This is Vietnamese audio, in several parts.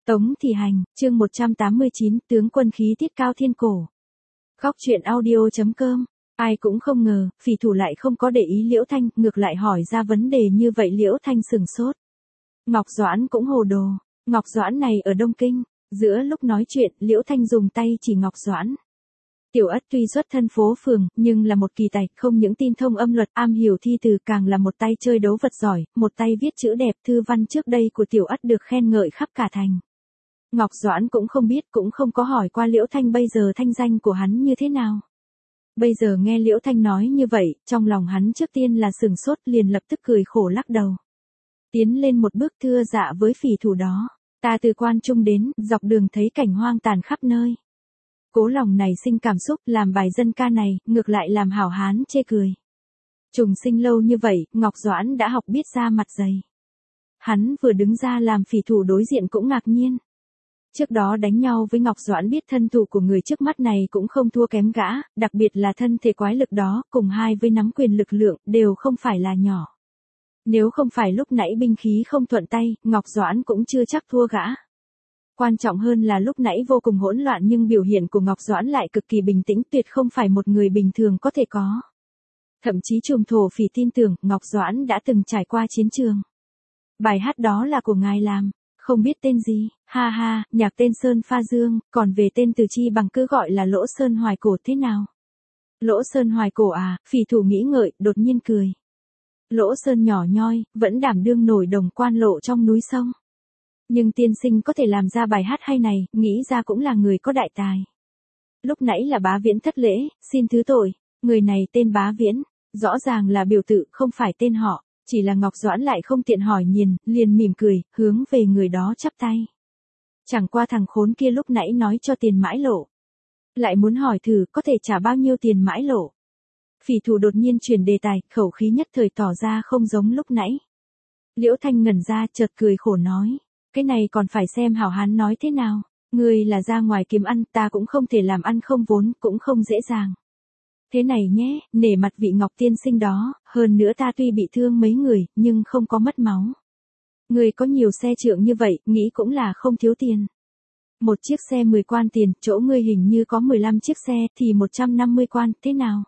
Tống Thị Hành, chương 189, tướng quân khí tiết cao thiên cổ. Góc truyện audio.com. Ai cũng không ngờ, phỉ thủ lại không có để ý Liễu Thanh, ngược lại hỏi ra vấn đề như vậy. Liễu Thanh sừng sốt. Ngọc Doãn cũng hồ đồ. Ngọc Doãn này ở Đông Kinh. Giữa lúc nói chuyện, Liễu Thanh dùng tay chỉ Ngọc Doãn. Tiểu Ất tuy xuất thân phố phường, nhưng là một kỳ tài, không những tin thông âm luật, am hiểu thi từ, càng là một tay chơi đấu vật giỏi, một tay viết chữ đẹp. Thư văn trước đây của Tiểu Ất được khen ngợi khắp cả thành. Ngọc Doãn cũng không biết, cũng không có hỏi qua Liễu Thanh bây giờ thanh danh của hắn như thế nào. Bây giờ nghe Liễu Thanh nói như vậy, trong lòng hắn trước tiên là sừng sốt, liền lập tức cười khổ lắc đầu. Tiến lên một bước thưa dạ với phỉ thủ đó. Ta từ Quan Trung đến, dọc đường thấy cảnh hoang tàn khắp nơi. Cố lòng này sinh cảm xúc, làm bài dân ca này, ngược lại làm hảo hán chê cười. Trùng sinh lâu như vậy, Ngọc Doãn đã học biết ra mặt dày. Hắn vừa đứng ra làm phỉ thủ đối diện cũng ngạc nhiên. Trước đó đánh nhau với Ngọc Doãn biết thân thủ của người trước mắt này cũng không thua kém gã, đặc biệt là thân thể quái lực đó, cùng hai với nắm quyền lực lượng, đều không phải là nhỏ. Nếu không phải lúc nãy binh khí không thuận tay, Ngọc Doãn cũng chưa chắc thua gã. Quan trọng hơn là lúc nãy vô cùng hỗn loạn nhưng biểu hiện của Ngọc Doãn lại cực kỳ bình tĩnh, tuyệt không phải một người bình thường có thể có. Thậm chí Trùm Thổ Phỉ tin tưởng Ngọc Doãn đã từng trải qua chiến trường. Bài hát đó là của ngài làm. Không biết tên gì, ha ha, nhạc tên Sơn Pha Dương, còn về tên Từ Chi Bằng cứ gọi là Lỗ Sơn Hoài Cổ thế nào? Lỗ Sơn Hoài Cổ à, phỉ thủ nghĩ ngợi, đột nhiên cười. Lỗ Sơn nhỏ nhoi, vẫn đảm đương nổi đồng quan lộ trong núi sông. Nhưng tiên sinh có thể làm ra bài hát hay này, nghĩ ra cũng là người có đại tài. Lúc nãy là Bá Viễn thất lễ, xin thứ tội, người này tên Bá Viễn, rõ ràng là biểu tự, không phải tên họ. Chỉ là Ngọc Doãn lại không tiện hỏi nhìn, liền mỉm cười, hướng về người đó chắp tay. Chẳng qua thằng khốn kia lúc nãy nói cho tiền mãi lộ. Lại muốn hỏi thử có thể trả bao nhiêu tiền mãi lộ. Phỉ thủ đột nhiên chuyển đề tài, khẩu khí nhất thời tỏ ra không giống lúc nãy. Liễu Thanh ngẩn ra, chợt cười khổ nói. Cái này còn phải xem hảo hán nói thế nào. Người là ra ngoài kiếm ăn, ta cũng không thể làm ăn không vốn, cũng không dễ dàng. Thế này nhé, nể mặt vị Ngọc tiên sinh đó, hơn nữa ta tuy bị thương mấy người, nhưng không có mất máu. Người có nhiều xe trượng như vậy, nghĩ cũng là không thiếu tiền. Một chiếc xe 10 quan tiền, chỗ ngươi hình như có 15 chiếc xe, thì 150 quan, thế nào?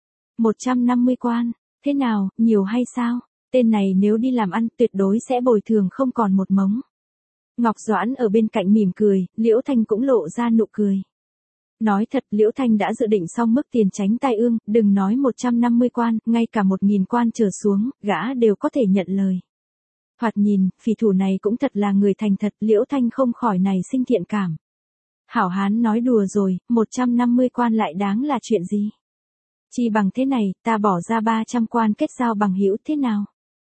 150 quan, thế nào, nhiều hay sao? Tên này nếu đi làm ăn, tuyệt đối sẽ bồi thường không còn một mống. Ngọc Doãn ở bên cạnh mỉm cười, Liễu Thanh cũng lộ ra nụ cười. Nói thật, Liễu Thanh đã dự định xong mức tiền tránh tai ương, đừng nói 150 quan, ngay cả 1000 quan trở xuống, gã đều có thể nhận lời. Thoạt nhìn, phỉ thủ này cũng thật là người thành thật, Liễu Thanh không khỏi này sinh thiện cảm. Hảo hán nói đùa rồi, 150 quan lại đáng là chuyện gì? Chi bằng thế này, ta bỏ ra 300 quan kết giao bằng hữu thế nào?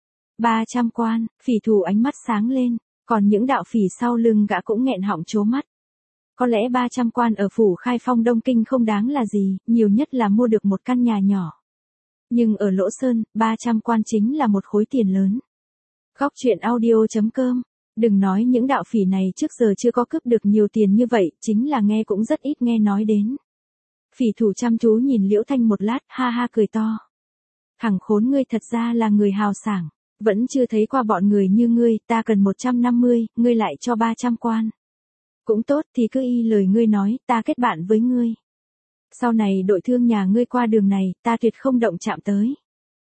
300 quan, phỉ thủ ánh mắt sáng lên, còn những đạo phỉ sau lưng gã cũng nghẹn họng trố mắt. Có lẽ 300 quan ở phủ Khai Phong Đông Kinh không đáng là gì, nhiều nhất là mua được một căn nhà nhỏ. Nhưng ở Lỗ Sơn, 300 quan chính là một khối tiền lớn. Góc truyện audio.com. Đừng nói những đạo phỉ này trước giờ chưa có cướp được nhiều tiền như vậy, chính là nghe cũng rất ít nghe nói đến. Phỉ thủ chăm chú nhìn Liễu Thanh một lát, ha ha cười to. Thằng khốn ngươi thật ra là người hào sảng, vẫn chưa thấy qua bọn người như ngươi, ta cần 150, ngươi lại cho 300 quan. Cũng tốt thì cứ y lời ngươi nói, ta kết bạn với ngươi. Sau này đội thương nhà ngươi qua đường này, ta tuyệt không động chạm tới.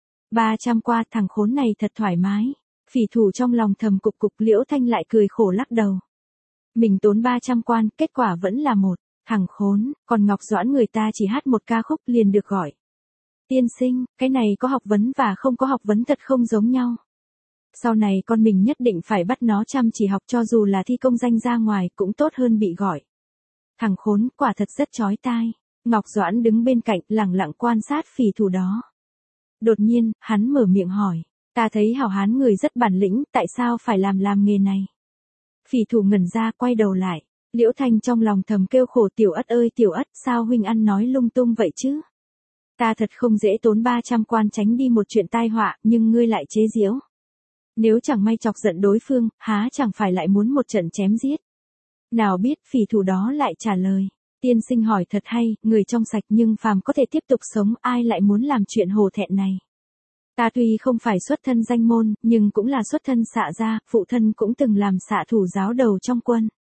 300 qua, thằng khốn này thật thoải mái. Phỉ thủ trong lòng thầm cục cục, Liễu Thanh lại cười khổ lắc đầu. Mình tốn 300 quan, kết quả vẫn là một, thằng khốn, còn Ngọc Doãn người ta chỉ hát một ca khúc liền được gọi. Tiên sinh, cái này có học vấn và không có học vấn thật không giống nhau. Sau này con mình nhất định phải bắt nó chăm chỉ học, cho dù là thi công danh ra ngoài cũng tốt hơn bị gọi. Thằng khốn, quả thật rất chói tai. Ngọc Doãn đứng bên cạnh lẳng lặng quan sát phỉ thủ đó. Đột nhiên, hắn mở miệng hỏi. Ta thấy hảo hán người rất bản lĩnh, tại sao phải làm nghề này? Phỉ thủ ngẩn ra quay đầu lại. Liễu Thanh trong lòng thầm kêu khổ, Tiểu Ất ơi Tiểu Ất, sao huynh ăn nói lung tung vậy chứ? Ta thật không dễ tốn 300 quan tránh đi một chuyện tai họa, nhưng ngươi lại chế giễu. Nếu chẳng may chọc giận đối phương, há chẳng phải lại muốn một trận chém giết. Nào biết phỉ thủ đó lại trả lời. Tiên sinh hỏi thật hay, người trong sạch nhưng phàm có thể tiếp tục sống, ai lại muốn làm chuyện hổ thẹn này. Ta tuy không phải xuất thân danh môn, nhưng cũng là xuất thân xạ gia, phụ thân cũng từng làm xạ thủ giáo đầu trong quân.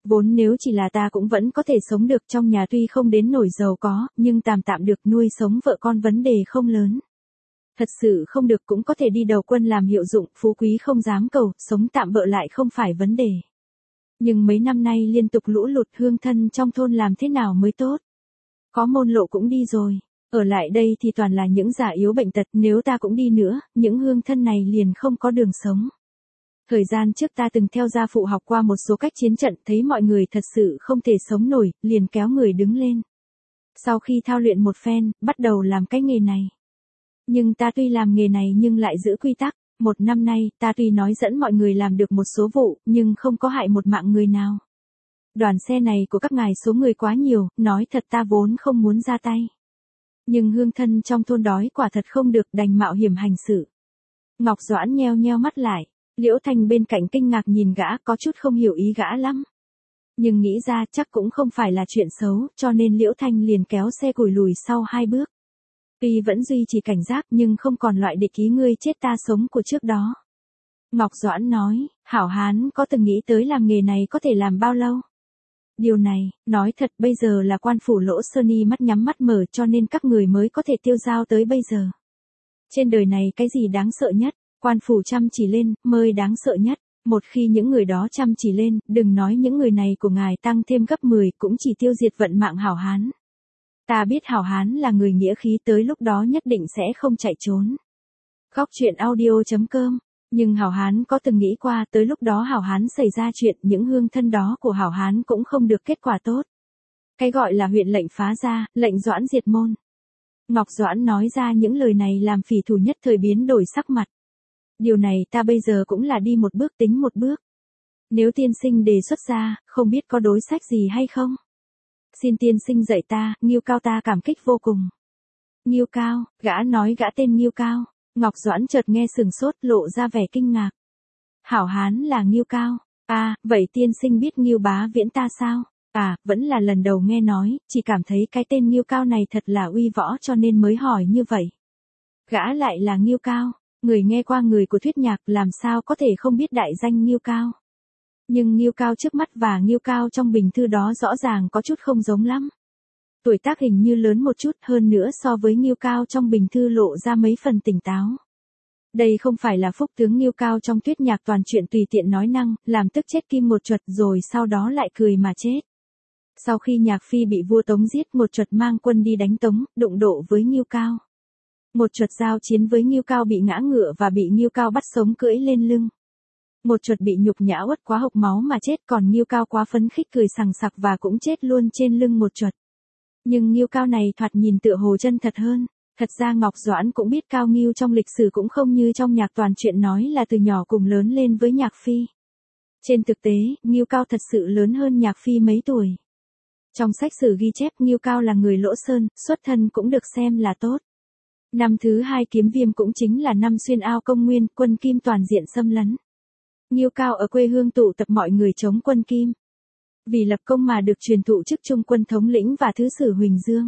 Vốn nếu chỉ là ta cũng vẫn có thể sống được, trong nhà tuy không đến nổi giàu có, nhưng tạm tạm được nuôi sống vợ con, vấn đề không lớn. Thật sự không được cũng có thể đi đầu quân làm hiệu dụng, phú quý không dám cầu, sống tạm bợ lại không phải vấn đề. Nhưng mấy năm nay liên tục lũ lụt, hương thân trong thôn làm thế nào mới tốt? Có môn lộ cũng đi rồi, ở lại đây thì toàn là những già yếu bệnh tật, nếu ta cũng đi nữa, những hương thân này liền không có đường sống. Thời gian trước ta từng theo gia phụ học qua một số cách chiến trận, thấy mọi người thật sự không thể sống nổi, liền kéo người đứng lên. Sau khi thao luyện một phen, bắt đầu làm cái nghề này. Nhưng ta tuy làm nghề này nhưng lại giữ quy tắc, một năm nay, ta tuy nói dẫn mọi người làm được một số vụ, nhưng không có hại một mạng người nào. Đoàn xe này của các ngài số người quá nhiều, nói thật ta vốn không muốn ra tay. Nhưng hương thân trong thôn đói quả thật không được, đành mạo hiểm hành sự. Ngọc Doãn nheo nheo mắt lại, Liễu Thanh bên cạnh kinh ngạc nhìn gã, có chút không hiểu ý gã lắm. Nhưng nghĩ ra chắc cũng không phải là chuyện xấu, cho nên Liễu Thanh liền kéo xe cùi lùi sau 2 bước. Tuy vẫn duy trì cảnh giác nhưng không còn loại địch ý ngươi chết ta sống của trước đó. Ngọc Doãn nói, hảo hán có từng nghĩ tới làm nghề này có thể làm bao lâu? Điều này, nói thật bây giờ là quan phủ Lỗ Sơn Y mắt nhắm mắt mở, cho nên các người mới có thể tiêu dao tới bây giờ. Trên đời này cái gì đáng sợ nhất? Quan phủ chăm chỉ lên, mới đáng sợ nhất. Một khi những người đó chăm chỉ lên, đừng nói những người này của ngài tăng thêm gấp 10 cũng chỉ tiêu diệt vận mạng hảo hán. Ta biết hảo hán là người nghĩa khí, tới lúc đó nhất định sẽ không chạy trốn. Góc truyện audio.com. Nhưng hảo hán có từng nghĩ qua tới lúc đó hảo hán xảy ra chuyện, những hương thân đó của hảo hán cũng không được kết quả tốt. Cái gọi là huyện lệnh phá ra, lệnh Doãn diệt môn. Ngọc Doãn nói ra những lời này làm phỉ thủ nhất thời biến đổi sắc mặt. Điều này ta bây giờ cũng là đi một bước tính một bước. Nếu tiên sinh đề xuất ra, không biết có đối sách gì hay không? Xin tiên sinh dạy ta, Nghiêu Cao ta cảm kích vô cùng. Nghiêu Cao, gã nói gã tên Nghiêu Cao. Ngọc Doãn chợt nghe sừng sốt, lộ ra vẻ kinh ngạc. Hảo hán là Nghiêu Cao. À, vậy tiên sinh biết Nghiêu Bá Viễn ta sao? À, vẫn là lần đầu nghe nói, chỉ cảm thấy cái tên Nghiêu Cao này thật là uy võ cho nên mới hỏi như vậy. Gã lại là Nghiêu Cao, người nghe qua người của Thuyết Nhạc làm sao có thể không biết đại danh Nghiêu Cao. Nhưng Nghiêu Cao trước mắt và Nghiêu Cao trong bình thư đó rõ ràng có chút không giống lắm. Tuổi tác hình như lớn một chút, hơn nữa so với Nghiêu Cao trong bình thư lộ ra mấy phần tỉnh táo. Đây không phải là phúc tướng Nghiêu Cao trong Thuyết Nhạc toàn chuyện tùy tiện nói năng, làm tức chết Kim Một Chuột rồi sau đó lại cười mà chết. Sau khi Nhạc Phi bị vua Tống giết, Một Chuột mang quân đi đánh Tống, đụng độ với Nghiêu Cao. Một Chuột giao chiến với Nghiêu Cao bị ngã ngựa và bị Nghiêu Cao bắt sống cưỡi lên lưng. Một Chuột bị nhục nhã uất quá hộc máu mà chết, còn Nghiêu Cao quá phấn khích cười sằng sặc và cũng chết luôn trên lưng Một Chuột. Nhưng Nghiêu Cao này thoạt nhìn tựa hồ chân thật hơn. Thật ra Ngọc Doãn cũng biết Cao Nghiêu trong lịch sử cũng không như trong Nhạc toàn chuyện nói là từ nhỏ cùng lớn lên với Nhạc Phi. Trên thực tế, Nghiêu Cao thật sự lớn hơn Nhạc Phi mấy tuổi. Trong sách sử ghi chép Nghiêu Cao là người Lỗ Sơn, xuất thân cũng được xem là tốt. Năm thứ 2 Kiếm Viêm cũng chính là năm Xuyên Ao Công Nguyên, quân Kim toàn diện xâm lấn. Nghiêu Cao ở quê hương tụ tập mọi người chống quân Kim. Vì lập công mà được truyền thụ chức trung quân thống lĩnh và thứ sử Huỳnh Dương.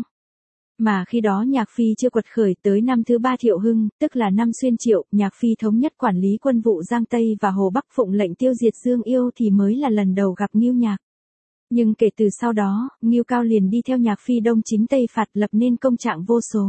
Mà khi đó Nhạc Phi chưa quật khởi, tới năm thứ 3 Thiệu Hưng, tức là năm Xuyên Triệu, Nhạc Phi thống nhất quản lý quân vụ Giang Tây và Hồ Bắc, phụng lệnh tiêu diệt Dương Yêu thì mới là lần đầu gặp Nghiêu Nhạc. Nhưng kể từ sau đó, Nghiêu Cao liền đi theo Nhạc Phi đông chính Tây phạt, lập nên công trạng vô số.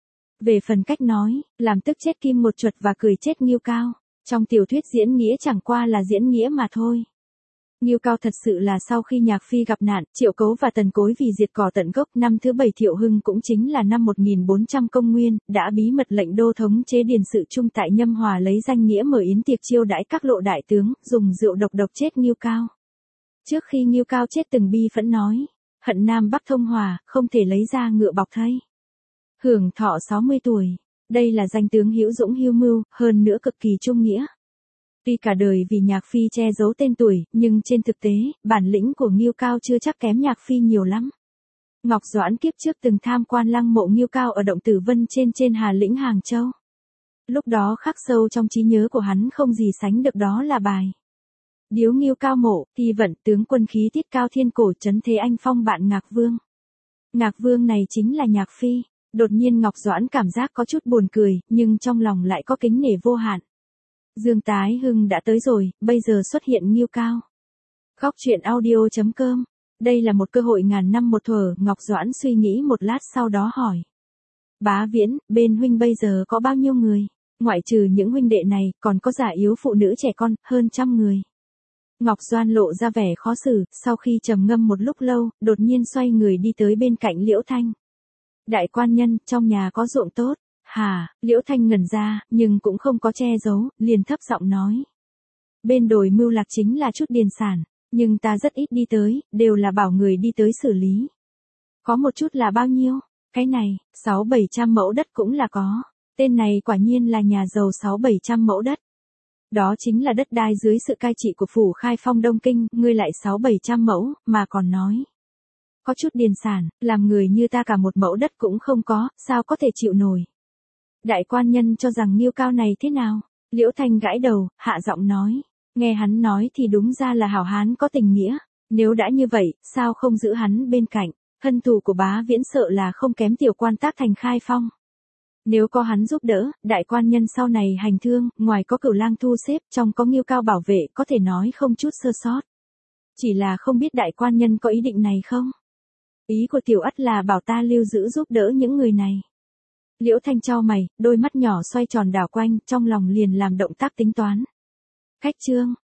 Về phần cách nói, làm tức chết Kim Một Chuột và cười chết Nghiêu Cao, trong tiểu thuyết diễn nghĩa chẳng qua là diễn nghĩa mà thôi. Nghiêu Cao thật sự là sau khi Nhạc Phi gặp nạn, Triệu Cấu và Tần Cối vì diệt cỏ tận gốc, năm thứ 7 Thiệu Hưng cũng chính là năm 1400 công nguyên, đã bí mật lệnh đô thống chế điền sự trung tại Nhâm Hòa lấy danh nghĩa mở yến tiệc chiêu đãi các lộ đại tướng, dùng rượu độc chết Nghiêu Cao. Trước khi Nghiêu Cao chết từng bi phẫn nói, hận Nam Bắc thông hòa, không thể lấy ra ngựa bọc thây. Hưởng thọ 60 tuổi, đây là danh tướng hữu dũng hữu mưu, hơn nữa cực kỳ trung nghĩa. Tuy cả đời vì Nhạc Phi che giấu tên tuổi, nhưng trên thực tế, bản lĩnh của Nghiêu Cao chưa chắc kém Nhạc Phi nhiều lắm. Ngọc Doãn kiếp trước từng tham quan lăng mộ Nghiêu Cao ở động Tử Vân trên Hà Lĩnh Hàng Châu. Lúc đó khắc sâu trong trí nhớ của hắn không gì sánh được đó là bài Điếu Nghiêu Cao mộ, thi vận tướng quân khí tiết cao thiên cổ trấn thế anh phong bạn Ngạc Vương. Ngạc Vương này chính là Nhạc Phi. Đột nhiên Ngọc Doãn cảm giác có chút buồn cười, nhưng trong lòng lại có kính nể vô hạn. Dương Tái Hưng đã tới rồi, bây giờ xuất hiện Nghiêu Cao. Góc chuyện audio.com. Đây là một cơ hội ngàn năm một thuở, Ngọc Doãn suy nghĩ một lát sau đó hỏi. Bá Viễn, bên huynh bây giờ có bao nhiêu người? Ngoại trừ những huynh đệ này, còn có già yếu phụ nữ trẻ con, hơn 100 người. Ngọc Doan lộ ra vẻ khó xử, sau khi trầm ngâm một lúc lâu, đột nhiên xoay người đi tới bên cạnh Liễu Thanh. Đại quan nhân, trong nhà có ruộng tốt. Hả, Liễu Thanh ngẩn ra, nhưng cũng không có che giấu, liền thấp giọng nói. Bên đồi Mưu Lạc chính là chút điền sản, nhưng ta rất ít đi tới, đều là bảo người đi tới xử lý. Có một chút là bao nhiêu? Cái này, 600-700 mẫu đất cũng là có. Tên này quả nhiên là nhà giàu 600-700 mẫu đất. Đó chính là đất đai dưới sự cai trị của phủ Khai Phong Đông Kinh, ngươi lại 600-700 mẫu, mà còn nói. Có chút điền sản, làm người như ta cả một mẫu đất cũng không có, sao có thể chịu nổi. Đại quan nhân cho rằng Nghiêu Cao này thế nào? Liễu Thanh gãi đầu, hạ giọng nói. Nghe hắn nói thì đúng ra là hảo hán có tình nghĩa. Nếu đã như vậy, sao không giữ hắn bên cạnh? Thân thù của Bá Viễn sợ là không kém tiểu quan tác thành Khai Phong. Nếu có hắn giúp đỡ, đại quan nhân sau này hành thương, ngoài có Cửu Lang thu xếp, trong có Nghiêu Cao bảo vệ, có thể nói không chút sơ sót. Chỉ là không biết đại quan nhân có ý định này không? Ý của tiểu ất là bảo ta lưu giữ giúp đỡ những người này. Liễu Thanh chau mày, đôi mắt nhỏ xoay tròn đảo quanh, trong lòng liền làm động tác tính toán. Khách trương,